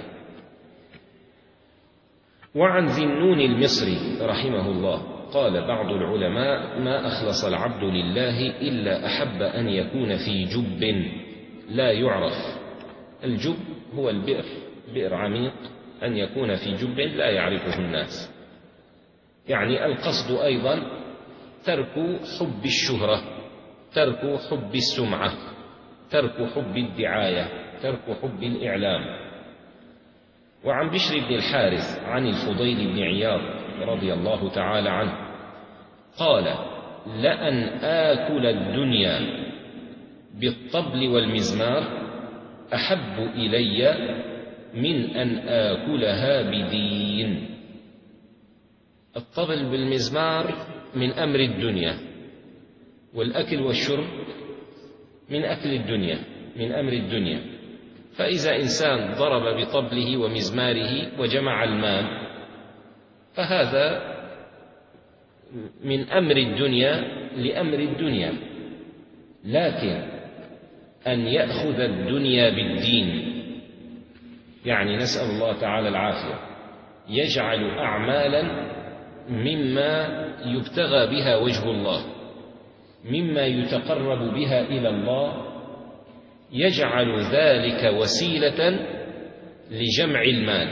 وعن ذي النون المصري رحمه الله قال بعض العلماء: ما أخلص العبد لله إلا أحب أن يكون في جب لا يعرف. الجب هو البئر، بئر عميق، أن يكون في جب لا يعرفه الناس. يعني القصد أيضا ترك حب الشهرة، ترك حب السمعة، ترك حب الدعاية، ترك حب الإعلام. وعن بشر بن الحارث عن الفضيل بن عياض رضي الله تعالى عنه قال: لأن آكل الدنيا بالطبل والمزمار أحب إلي من أن آكلها بدين. الطبل بالمزمار من أمر الدنيا، والأكل والشرب من أكل الدنيا، من أمر الدنيا. فإذا إنسان ضرب بطبله ومزماره وجمع المال فهذا من أمر الدنيا لأمر الدنيا، لكن أن يأخذ الدنيا بالدين، يعني نسأل الله تعالى العافية، يجعل أعمالا مما يبتغى بها وجه الله، مما يتقرب بها إلى الله، يجعل ذلك وسيلة لجمع المال،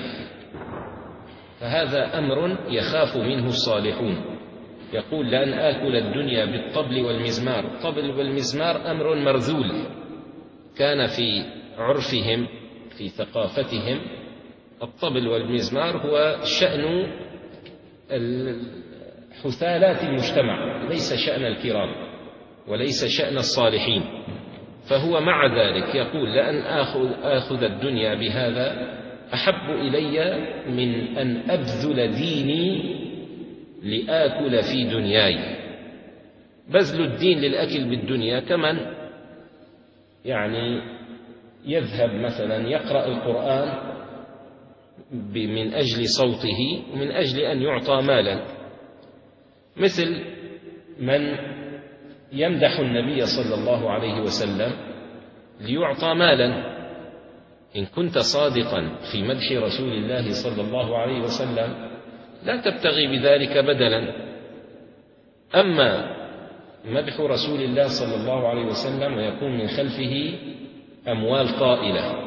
فهذا أمر يخاف منه الصالحون. يقول لأن آكل الدنيا بالطبل والمزمار. الطبل والمزمار أمر مرذول، كان في عرفهم في ثقافتهم الطبل والمزمار هو شأن حثالات المجتمع، ليس شأن الكرام وليس شأن الصالحين. فهو مع ذلك يقول لأن آخذ, آخذ الدنيا بهذا أحب إلي من أن أبذل ديني لآكل في دنياي. بذل الدين للأكل بالدنيا كمن يعني يذهب مثلا يقرأ القرآن من أجل صوته ومن أجل أن يعطى مالا، مثل من يمدح النبي صلى الله عليه وسلم ليعطى مالا. إن كنت صادقا في مدح رسول الله صلى الله عليه وسلم لا تبتغي بذلك بدلا. أما مدح رسول الله صلى الله عليه وسلم ويكون من خلفه أموال طائلة،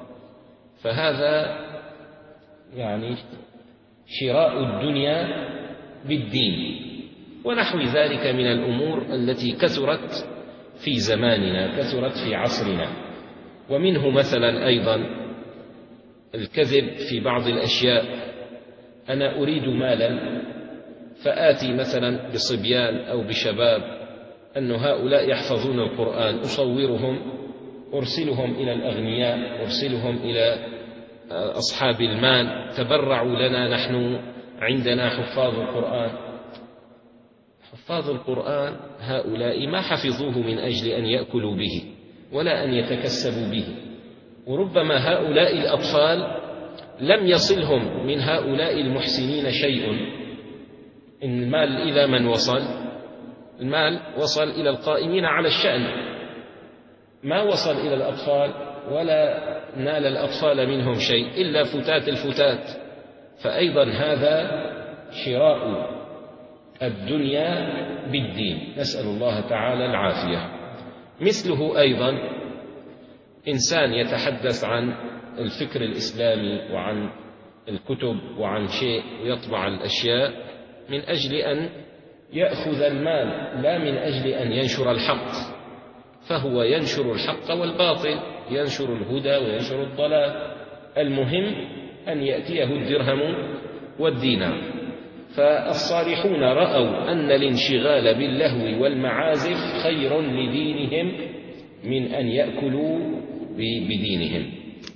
فهذا يعني شراء الدنيا بالدين، ونحو ذلك من الأمور التي كثرت في زماننا، كثرت في عصرنا. ومنه مثلا أيضا الكذب في بعض الأشياء. أنا أريد مالا فآتي مثلا بصبيان أو بشباب أن هؤلاء يحفظون القرآن، أصورهم أرسلهم إلى الأغنياء، أرسلهم إلى أصحاب المال، تبرعوا لنا، نحن عندنا حفاظ القرآن. حفاظ القرآن هؤلاء ما حفظوه من أجل أن يأكلوا به ولا أن يتكسبوا به، وربما هؤلاء الأطفال لم يصلهم من هؤلاء المحسنين شيء. إن المال إلى من وصل؟ المال وصل إلى القائمين على الشأن، ما وصل إلى الأطفال ولا نال الأطفال منهم شيء إلا فتات الفتات. فأيضا هذا شراء الدنيا بالدين، نسأل الله تعالى العافية. مثله أيضا إنسان يتحدث عن الفكر الإسلامي وعن الكتب وعن شيء ويطبع الأشياء من أجل أن يأخذ المال لا من أجل أن ينشر الحق، فهو ينشر الحق والباطل، ينشر الهدى وينشر الضلال، المهم أن يأتيه الدرهم والدينار. فالصالحون رأوا أن الانشغال باللهو والمعازف خير لدينهم من أن يأكلوا بدينهم.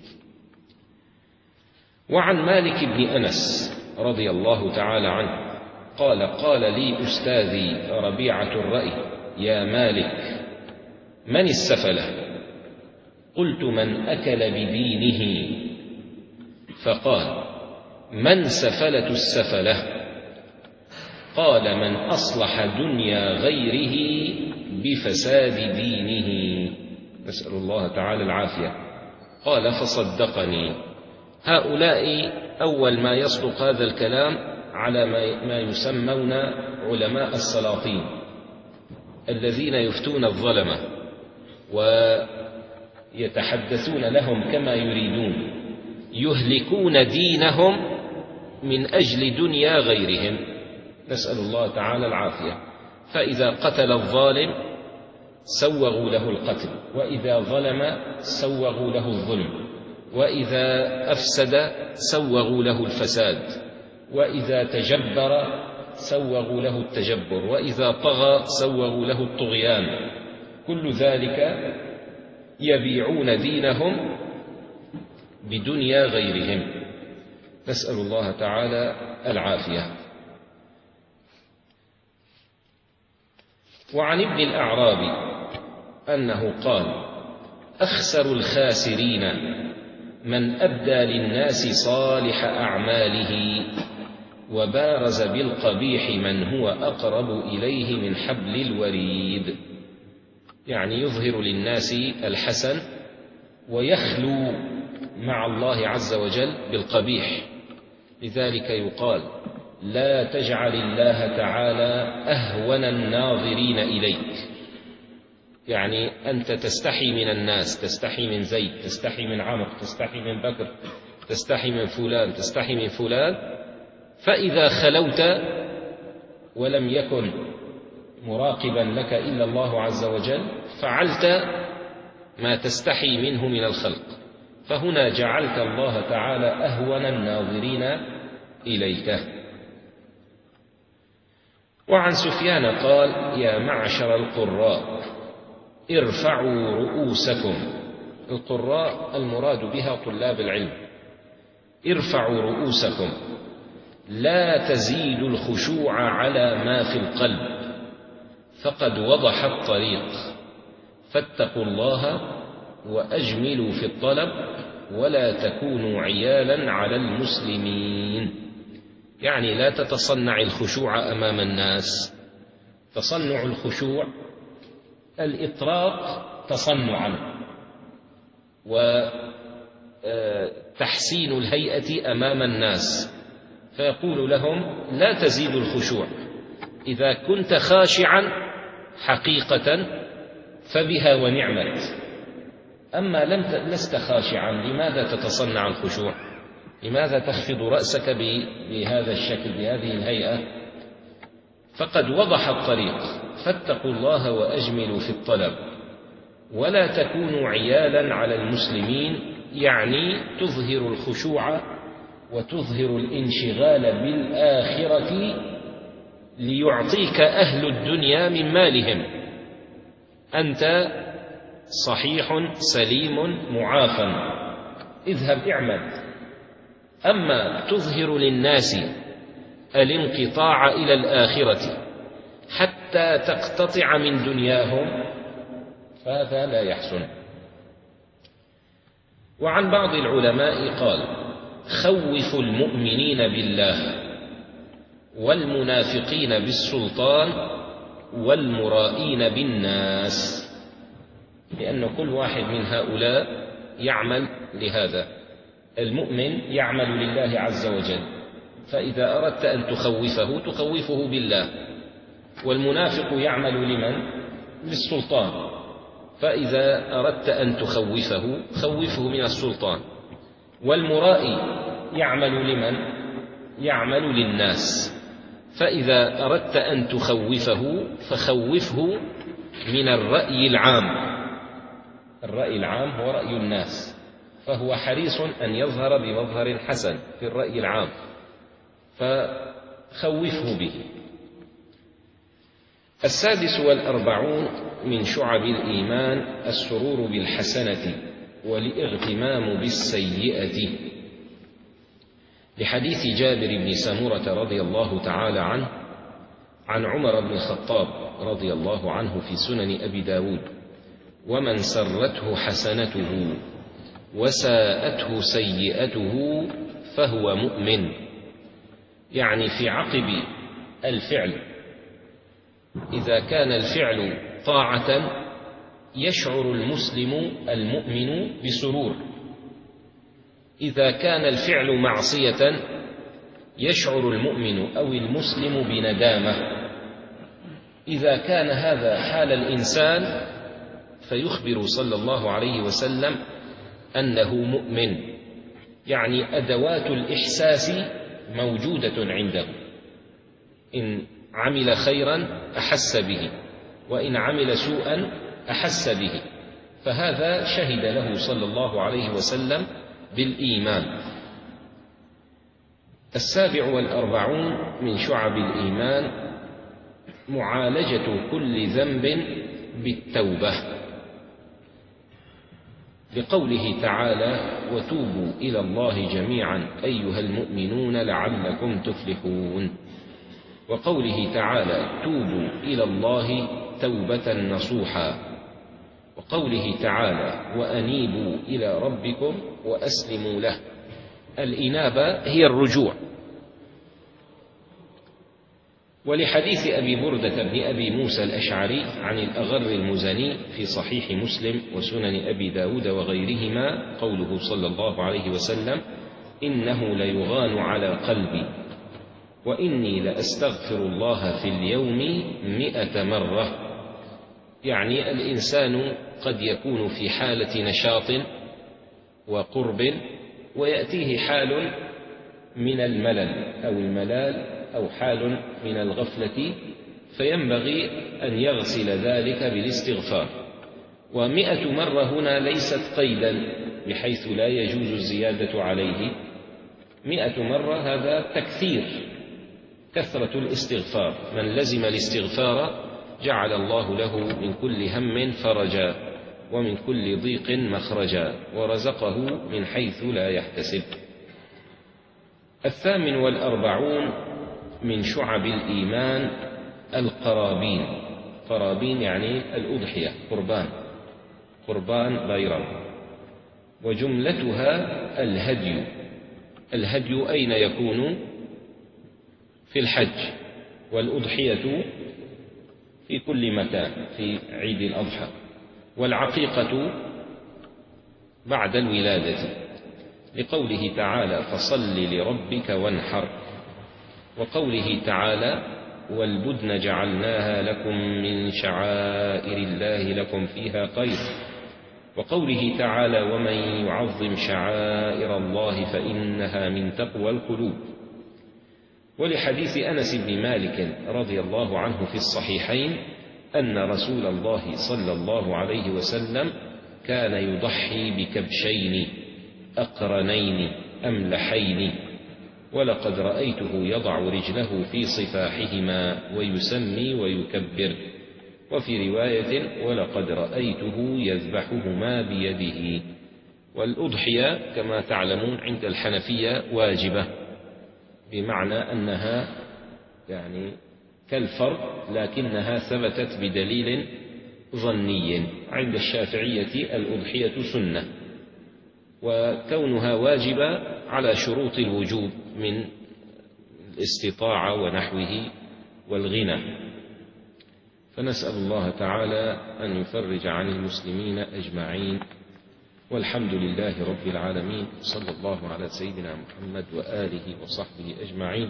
وعن مالك بن أنس رضي الله تعالى عنه قال قال لي أستاذي ربيعة الرأي يا مالك من السفلة؟ قلت من أكل بدينه. فقال من سفلة السفلة؟ قال من أصلح دنيا غيره بفساد دينه، نسأل الله تعالى العافية. قال فصدقني. هؤلاء أول ما يصدق هذا الكلام على ما يسمون علماء السلاطين الذين يفتون الظلمة ويتحدثون لهم كما يريدون، يهلكون دينهم من أجل دنيا غيرهم، نسأل الله تعالى العافية. فإذا قتل الظالم سوغوا له القتل، وإذا ظلم سوغوا له الظلم، وإذا أفسد سوغوا له الفساد، وإذا تجبر سوغوا له التجبر، وإذا طغى سوغوا له الطغيان. كل ذلك يبيعون دينهم بدنيا غيرهم. نسأل الله تعالى العافية. وعن ابن الأعرابي أنه قال: أخسر الخاسرين من أبدى للناس صالح أعماله وبارز بالقبيح من هو أقرب إليه من حبل الوريد. يعني يظهر للناس الحسن ويخلو مع الله عز وجل بالقبيح. لذلك يقال: لا تجعل الله تعالى أهون الناظرين إليك. يعني أنت تستحي من الناس، تستحي من زيد، تستحي من عمرو، تستحي من بكر، تستحي من فلان، تستحي من فلان، فإذا خلوت ولم يكن مراقبا لك إلا الله عز وجل فعلت ما تستحي منه من الخلق، فهنا جعلت الله تعالى أهون الناظرين إليك. وعن سفيان قال: يا معشر القراء ارفعوا رؤوسكم. القراء المراد بها طلاب العلم. ارفعوا رؤوسكم، لا تزيدوا الخشوع على ما في القلب، فقد وضح الطريق، فاتقوا الله وأجملوا في الطلب ولا تكونوا عيالا على المسلمين. يعني لا تتصنع الخشوع أمام الناس. تصنع الخشوع الإطراق تصنعا، وتحسين الهيئة أمام الناس، فيقول لهم: لا تزيدوا الخشوع، إذا كنت خاشعا حقيقة فبها ونعمت، أما لم لست خاشعا لماذا تتصنع الخشوع؟ لماذا تخفض رأسك بهذا الشكل بهذه الهيئة؟ فقد وضح الطريق، فاتقوا الله وأجملوا في الطلب ولا تكونوا عيالا على المسلمين. يعني تظهر الخشوع وتظهر الانشغال بالآخرة ليعطيك أهل الدنيا من مالهم، أنت صحيح سليم معافى، اذهب اعمل. أما تظهر للناس الانقطاع إلى الآخرة حتى تقتطع من دنياهم فهذا لا يحسن. وعن بعض العلماء قال: خوفوا المؤمنين بالله والمنافقين بالسلطان والمرائين بالناس، لأن كل واحد من هؤلاء يعمل لهذا. المؤمن يعمل لله عز وجل، فإذا أردت أن تخوفه تخوفه بالله، والمنافق يعمل لمن؟ للسلطان، فإذا أردت أن تخوفه خوفه من السلطان. والمرائي يعمل لمن؟ يعمل للناس، فإذا أردت أن تخوفه فخوفه من الرأي العام. الرأي العام هو رأي الناس، فهو حريص أن يظهر بمظهر حسن في الرأي العام، فخوفه به. السادس والأربعون من شعب الإيمان السرور بالحسنة والاغتمام بالسيئة، لحديث جابر بن سمرة رضي الله تعالى عنه عن عمر بن الخطاب رضي الله عنه في سنن أبي داود: ومن سرته حسنته وساءته سيئته فهو مؤمن. يعني في عقب الفعل، إذا كان الفعل طاعة يشعر المسلم المؤمن بسرور، إذا كان الفعل معصية يشعر المؤمن أو المسلم بندامة. إذا كان هذا حال الإنسان فيخبر صلى الله عليه وسلم أنه مؤمن، يعني أدوات الإحساس موجودة عنده، إن عمل خيرا أحس به، وإن عمل سوءا أحس به، فهذا شهد له صلى الله عليه وسلم بالإيمان. السابع والأربعون من شعب الإيمان معالجة كل ذنب بالتوبة. لقوله تعالى: وتوبوا إلى الله جميعا أيها المؤمنون لعلكم تفلحون. وقوله تعالى: توبوا إلى الله توبة نصوحا. وقوله تعالى: وأنيبوا إلى ربكم وأسلموا له. الإنابة هي الرجوع. ولحديث أبي بردة بن أبي موسى الأشعري عن الأغر المزني في صحيح مسلم وسنن أبي داود وغيرهما قوله صلى الله عليه وسلم: إنه ليغان على قلبي وإني لأستغفر الله في اليوم مئة مرة. يعني الإنسان قد يكون في حالة نشاط وقرب ويأتيه حال من الملل أو الملال أو حال من الغفلة، فينبغي أن يغسل ذلك بالاستغفار. ومئة مرة هنا ليست قيدا بحيث لا يجوز الزيادة عليه. مئة مرة هذا تكثير، كثرة الاستغفار. من لزم الاستغفار جعل الله له من كل هم فرجا ومن كل ضيق مخرجا ورزقه من حيث لا يحتسب. الثامن والأربعون من شعب الإيمان القرابين. قرابين يعني الأضحية، قربان، قربان بيرم. وجملتها الهدي. الهدي أين يكون؟ في الحج، والأضحية في كل مكان في عيد الأضحى. والعقيقة بعد الولادة، لقوله تعالى: فصل لربك وانحر. وقوله تعالى: والبدن جعلناها لكم من شعائر الله لكم فيها خير. وقوله تعالى: ومن يعظم شعائر الله فإنها من تقوى القلوب. ولحديث أنس بن مالك رضي الله عنه في الصحيحين أن رسول الله صلى الله عليه وسلم كان يضحي بكبشين أقرنين أملحين، ولقد رأيته يضع رجله في صفاحهما ويسمي ويكبر. وفي رواية: ولقد رأيته يذبحهما بيده. والأضحية كما تعلمون عند الحنفية واجبة، بمعنى أنها يعني كالفرض لكنها ثبتت بدليل ظني. عند الشافعية الأضحية سنة، وكونها واجبة على شروط الوجوب من الاستطاعة ونحوه والغنى. فنسأل الله تعالى أن يفرج عن المسلمين أجمعين، والحمد لله رب العالمين. صلى الله على سيدنا محمد وآله وصحبه أجمعين.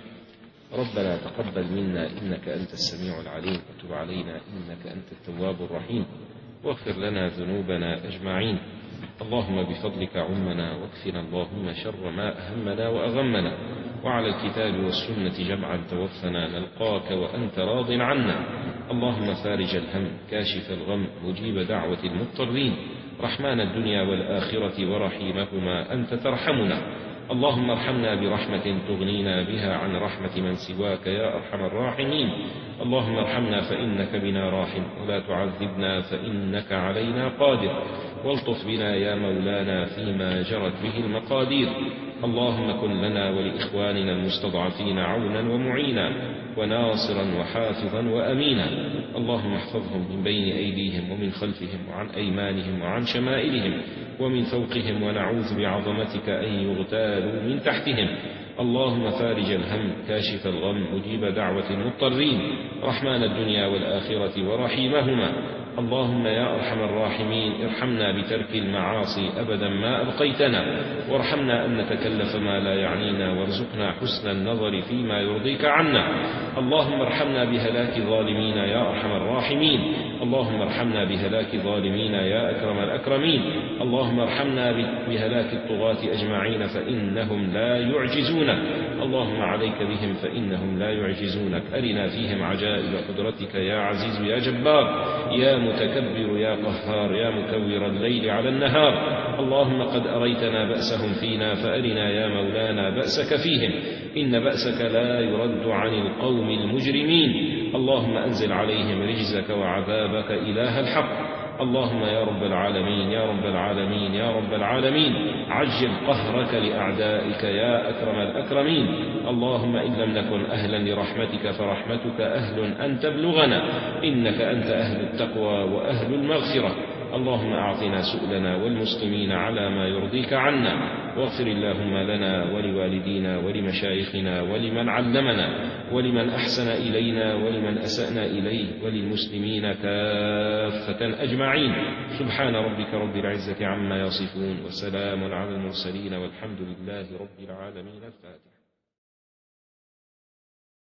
ربنا تقبل منا إنك أنت السميع العليم، وتب علينا إنك أنت التواب الرحيم، واغفر لنا ذنوبنا أجمعين. اللهم بفضلك عمنا، واكفنا اللهم شر ما أهمنا وأغمنا، وعلى الكتاب والسنة جمعا توفنا نلقاك وأنت راض عنا. اللهم فارج الهم كاشف الغم مجيب دعوة المضطرين، رحمن الدنيا والآخرة ورحيمهما أنت ترحمنا. اللهم ارحمنا برحمة تغنينا بها عن رحمة من سواك يا أرحم الراحمين. اللهم ارحمنا فإنك بنا راحم، ولا تعذبنا فإنك علينا قادر، والطف بنا يا مولانا فيما جرت به المقادير. اللهم كن لنا ولإخواننا المستضعفين عونا ومعينا وناصرا وحافظا وأمينا. اللهم احفظهم من بين أيديهم ومن خلفهم وعن أيمانهم وعن شمائلهم ومن فوقهم، ونعوذ بعظمتك أن يغتالوا من تحتهم. اللهم فارج الهم كاشف الغم مجيب دعوة المضطرين، رحمن الدنيا والآخرة ورحيمهما. اللهم يا أرحم الراحمين ارحمنا بترك المعاصي أبدا ما أبقيتنا، وارحمنا أن نتكلف ما لا يعنينا، وارزقنا حسن النظر فيما يرضيك عنا. اللهم ارحمنا بهلاك الظالمين يا أرحم الراحمين. اللهم ارحمنا بهلاك الظالمين يا أكرم الأكرمين. اللهم ارحمنا بهلاك الطغاة أجمعين فإنهم لا يعجزونك. اللهم عليك بهم فإنهم لا يعجزونك. أرنا فيهم عجائب قدرتك يا عزيز يا جبار، يا متكبر يا قهار، يا مكور الليل على النهار. اللهم قد أريتنا بأسهم فينا، فأرنا يا مولانا بأسك فيهم، إن بأسك لا يرد عن القوم المجرمين. اللهم أنزل عليهم رجزك وعذابك إله الحق. اللهم يا رب العالمين يا رب العالمين يا رب العالمين عجل قهرك لأعدائك يا أكرم الأكرمين. اللهم إن لم نكن أهلا لرحمتك فرحمتك أهل أن تبلغنا، إنك أنت أهل التقوى وأهل المغفرة. اللهم أعطنا سؤلنا والمسلمين على ما يرضيك عنا، واغفر اللهم لنا ولوالدينا ولمشايخنا ولمن علمنا ولمن أحسن إلينا ولمن أسأنا إليه وللمسلمين كافة أجمعين. سبحان ربك رب العزة عما يصفون وسلام على المرسلين والحمد لله رب العالمين. الفاتحة.